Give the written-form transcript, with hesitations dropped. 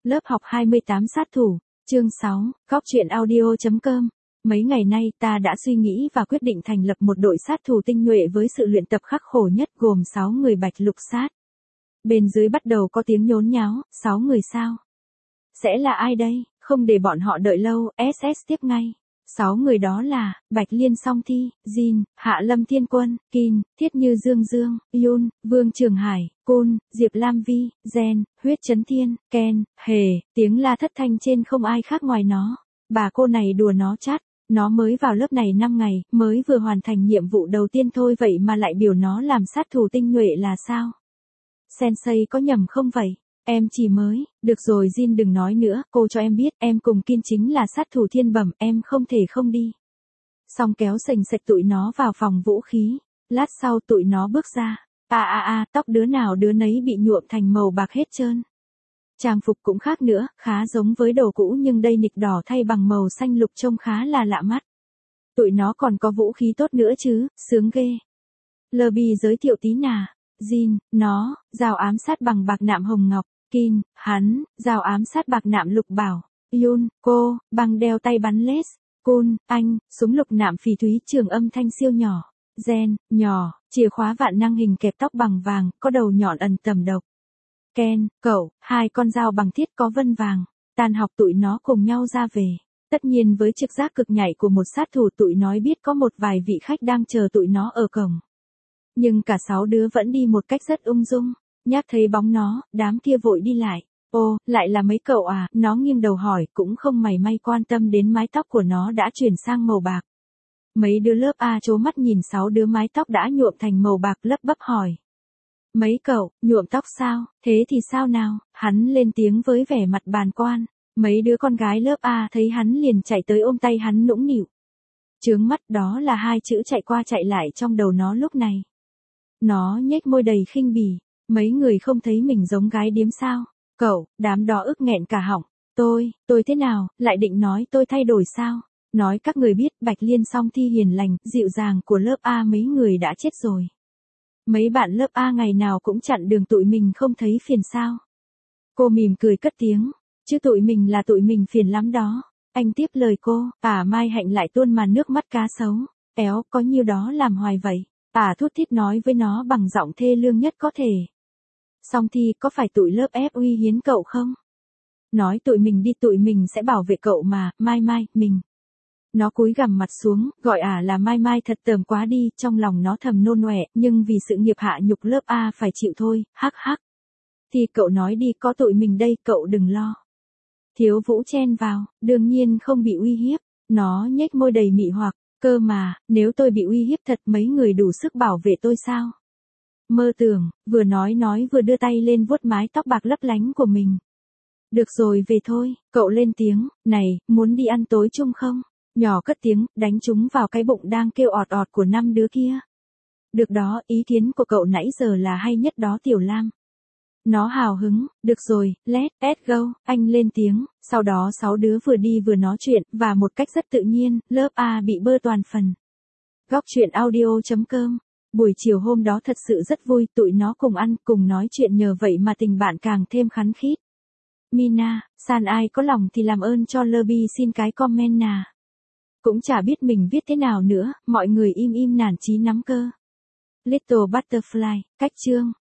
Lớp học 28 sát thủ, chương 6, góc truyện audio.com. Mấy ngày nay ta đã suy nghĩ và quyết định thành lập một đội sát thủ tinh nhuệ với sự luyện tập khắc khổ nhất gồm 6 người bạch lục sát. Bên dưới bắt đầu có tiếng nhốn nháo, 6 người sao? Sẽ là ai đây? Không để bọn họ đợi lâu, SS tiếp ngay. 6 người đó là, Bạch Liên Song Thi, Jin, Hạ Lâm Thiên Quân, Kin, Thiết Như Dương Dương, Yun, Vương Trường Hải, Kun, Diệp Lam Vi, Gen, Huyết Chấn Thiên, Ken, Hề, tiếng la thất thanh trên không ai khác ngoài nó. Bà cô này đùa nó chát, nó mới vào lớp này 5 ngày, mới vừa hoàn thành nhiệm vụ đầu tiên thôi vậy mà lại biểu nó làm sát thủ tinh nhuệ là sao? Sensei có nhầm không vậy? Em chỉ mới, được rồi Jin đừng nói nữa, cô cho em biết, em cùng Kin chính là sát thủ thiên bẩm, em không thể không đi. Xong kéo sành sạch tụi nó vào phòng vũ khí, lát sau tụi nó bước ra, tóc đứa nào đứa nấy bị nhuộm thành màu bạc hết trơn. Trang phục cũng khác nữa, khá giống với đồ cũ nhưng đây nịch đỏ thay bằng màu xanh lục trông khá là lạ mắt. Tụi nó còn có vũ khí tốt nữa chứ, sướng ghê. Lobby giới thiệu tí nà. Jin, nó, dao ám sát bằng bạc nạm hồng ngọc. Kin, hắn, dao ám sát bạc nạm lục bảo. Yun, cô, băng đeo tay bắn lết. Kun, anh, súng lục nạm phỉ thúy trường âm thanh siêu nhỏ. Gen, nhỏ, chìa khóa vạn năng hình kẹp tóc bằng vàng, có đầu nhọn ẩn tầm độc. Ken, cậu, 2 con dao bằng thiết có vân vàng. Tan học tụi nó cùng nhau ra về. Tất nhiên với trực giác cực nhạy của một sát thủ tụi nó biết có một vài vị khách đang chờ tụi nó ở cổng. Nhưng cả 6 đứa vẫn đi một cách rất ung dung. Nhác thấy bóng nó, đám kia vội đi lại. Ô, lại là mấy cậu à, nó nghiêng đầu hỏi, cũng không mảy may quan tâm đến mái tóc của nó đã chuyển sang màu bạc. Mấy đứa lớp A trố mắt nhìn 6 đứa mái tóc đã nhuộm thành màu bạc lấp bấp hỏi. Mấy cậu, nhuộm tóc sao, thế thì sao nào, hắn lên tiếng với vẻ mặt bàng quan. Mấy đứa con gái lớp A thấy hắn liền chạy tới ôm tay hắn nũng nịu. Chướng mắt đó là 2 chữ chạy qua chạy lại trong đầu nó lúc này. Nó nhếch môi đầy khinh bỉ. Mấy người không thấy mình giống gái điếm sao? Cậu, đám đó ức nghẹn cả họng. Tôi thế nào, lại định nói tôi thay đổi sao? Nói các người biết Bạch Liên Song Thi hiền lành, dịu dàng của lớp A mấy người đã chết rồi. Mấy bạn lớp A ngày nào cũng chặn đường tụi mình không thấy phiền sao? Cô mỉm cười cất tiếng, chứ tụi mình là tụi mình phiền lắm đó. Anh tiếp lời cô, Mai Hạnh lại tuôn màn nước mắt cá sấu. Éo, có nhiêu đó làm hoài vậy? Thút thít nói với nó bằng giọng thê lương nhất có thể. Song Thi có phải tụi lớp ép uy hiến cậu không? Nói tụi mình đi tụi mình sẽ bảo vệ cậu mà, Mai, mình. Nó cúi gằm mặt xuống, gọi là Mai thật tởm quá đi, trong lòng nó thầm nôn ọe, nhưng vì sự nghiệp hạ nhục lớp A phải chịu thôi, hắc. Thì cậu nói đi có tụi mình đây, cậu đừng lo. Thiếu Vũ chen vào, đương nhiên không bị uy hiếp, nó nhếch môi đầy mị hoặc, cơ mà, nếu tôi bị uy hiếp thật mấy người đủ sức bảo vệ tôi sao? Mơ tưởng, vừa nói vừa đưa tay lên vuốt mái tóc bạc lấp lánh của mình. Được rồi về thôi, cậu lên tiếng, này, muốn đi ăn tối chung không? Nhỏ cất tiếng, đánh chúng vào cái bụng đang kêu ọt ọt của 5 đứa kia. Được đó, ý kiến của cậu nãy giờ là hay nhất đó Tiểu Lam. Nó hào hứng, được rồi, let's go, anh lên tiếng, sau đó 6 đứa vừa đi vừa nói chuyện, và một cách rất tự nhiên, lớp A bị bơ toàn phần. Góc truyện audio.com. Buổi chiều hôm đó thật sự rất vui, tụi nó cùng ăn, cùng nói chuyện nhờ vậy mà tình bạn càng thêm khắn khít. Mina, San ai có lòng thì làm ơn cho Lobby xin cái comment nà. Cũng chả biết mình viết thế nào nữa, mọi người im nản chí nắm cơ. Little Butterfly, cách chương.